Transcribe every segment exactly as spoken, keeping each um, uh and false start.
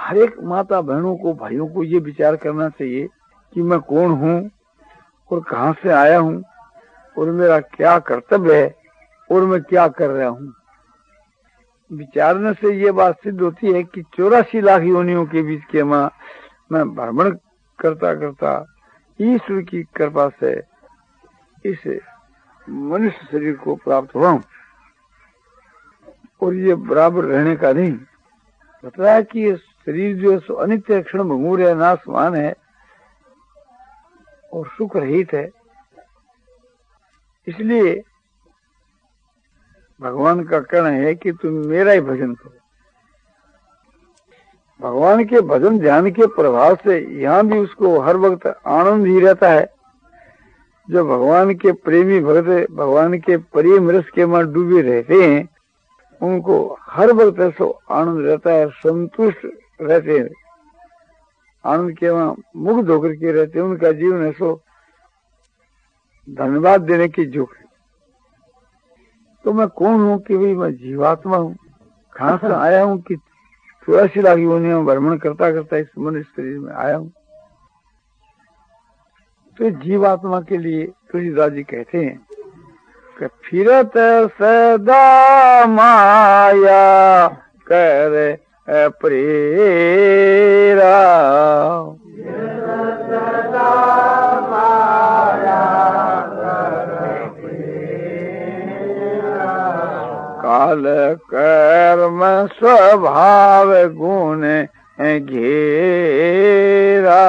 हर एक माता बहनों को, भाइयों को ये विचार करना चाहिए कि मैं कौन हूँ और कहाँ से आया हूँ और मेरा क्या कर्तव्य है और मैं क्या कर रहा हूँ। विचारने से ये बात सिद्ध होती है कि चौरासी लाख योनियों के बीच के माँ मैं भ्रमण करता करता ईश्वर की कृपा से इस मनुष्य शरीर को प्राप्त हुआ हूँ। और ये बराबर रहने का नहीं, बता है कि ये शरीर जो है सो अनित्य, क्षण भंगुर है, नाशवान है और सुख रहित है। इसलिए भगवान का कहना है कि तुम मेरा ही भजन करो। भगवान के भजन ध्यान के प्रभाव से यहाँ भी उसको हर वक्त आनंद ही रहता है। जो भगवान के प्रेमी भक्त भगवान के प्रेम रस के में डूबे रहते हैं, उनको हर वक्त ऐसा आनंद रहता है, संतुष्ट रहते हैं, आनंद के वहां मुग्ध होकर के रहते हैं। उनका जीवन ऐसा धन्यवाद देने की झोंक है। तो मैं कौन हूँ कि भाई मैं जीवात्मा हूँ, कहाँ से आया हूँ कि चौरासी लाख योनियों में भ्रमण करता करता इस मनुष्य शरीर में आया हूँ। तो जीवात्मा के लिए तुलसीदास जी कहते हैं कि फिरत सदा माया कर प्रेरा, काल कर्म स्वभाव गुण घेरा।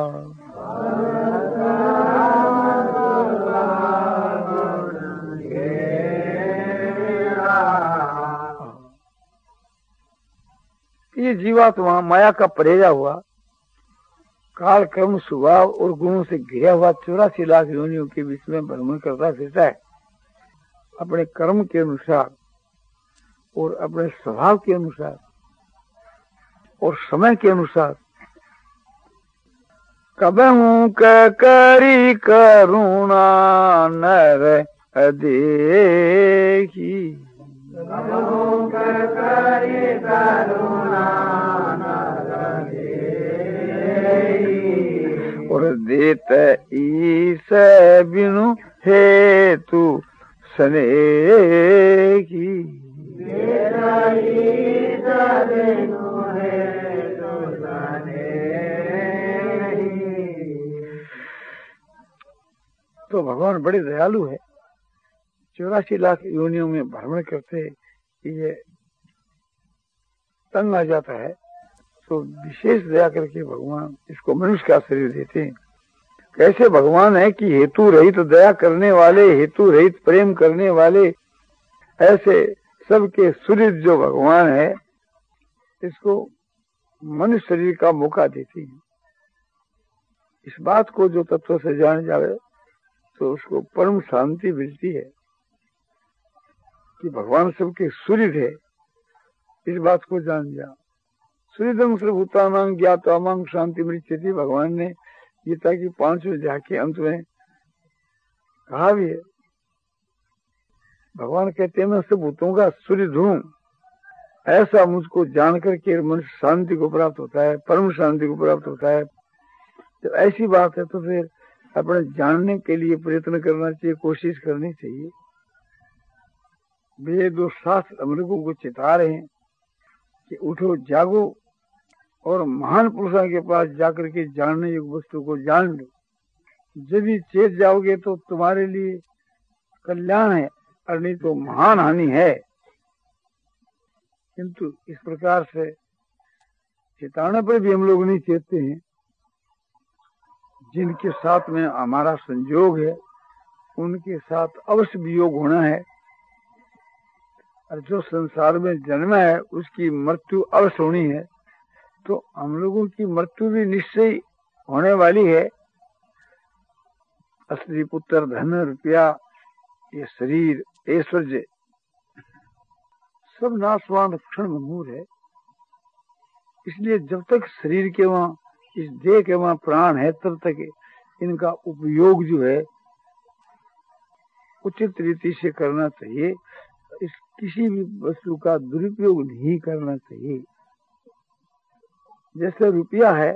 ये जीवात्मा माया का परेजा हुआ, काल कर्म स्वभाव और गुणों से घिरा हुआ चौरासी लाख योनियों के बीच में भ्रमण करता फिरता है, अपने कर्म के अनुसार और अपने स्वभाव के अनुसार और समय के अनुसार। कबहू करी करुणा नर देखी, और देत ईस बिनु हेतु स्नेही। तो भगवान बड़े दयालु है, चौरासी लाख योनियों में भ्रमण करते ये तंग आ जाता है तो विशेष दया करके भगवान इसको मनुष्य का शरीर देते हैं। कैसे भगवान है कि हेतु रहित दया करने वाले, हेतु रहित प्रेम करने वाले, ऐसे सबके सूर्य जो भगवान है इसको मनुष्य शरीर का मौका देती है। इस बात को जो तत्व से जान जावे तो उसको परम शांति मिलती है कि भगवान सबके सूर्य है। इस बात को जान जा सूर्यदम सर्वभूतानां ज्ञात्वामां शांति मृत्यति, भगवान ने गीता की पांचवें अध्याय के अंत में कहा भी है। भगवान कहते हैं मैं सब भूतों का सूर्य हूं, ऐसा मुझको जानकर के मनुष्य शांति को प्राप्त होता है, परम शांति को प्राप्त होता है। तो ऐसी बात है तो फिर अपने जानने के लिए प्रयत्न करना चाहिए, कोशिश करनी चाहिए। वेद और शास्त्र हम लोगों को चिता रहे हैं कि उठो जागो और महान पुरुषों के पास जाकर के जानने योग्य वस्तु को जान लो। जब भी चेत जाओगे तो तुम्हारे लिए कल्याण है और नहीं तो महान हानि है। किंतु इस प्रकार से चेताने पर भी हम लोग नहीं चेतते हैं। जिनके साथ में हमारा संयोग है उनके साथ अवश्य वियोग होना है, और जो संसार में जन्मा है उसकी मृत्यु अवश्य होनी है। तो हम लोगों की मृत्यु भी निश्चय होने वाली है। स्त्री पुत्र धन रुपया ये शरीर ऐश्वर्य सब नाशवान क्षण भंगुर है। इसलिए जब तक शरीर के वहां इस देह के वहां प्राण है तब तक इनका उपयोग जो है उचित रीति से करना चाहिए। इस किसी भी वस्तु का दुरुपयोग नहीं करना चाहिए। जैसे रुपया है,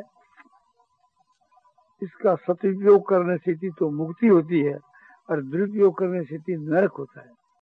इसका सदुपयोग करने से तो मुक्ति होती है और दुरुपयोग करने से नरक होता है।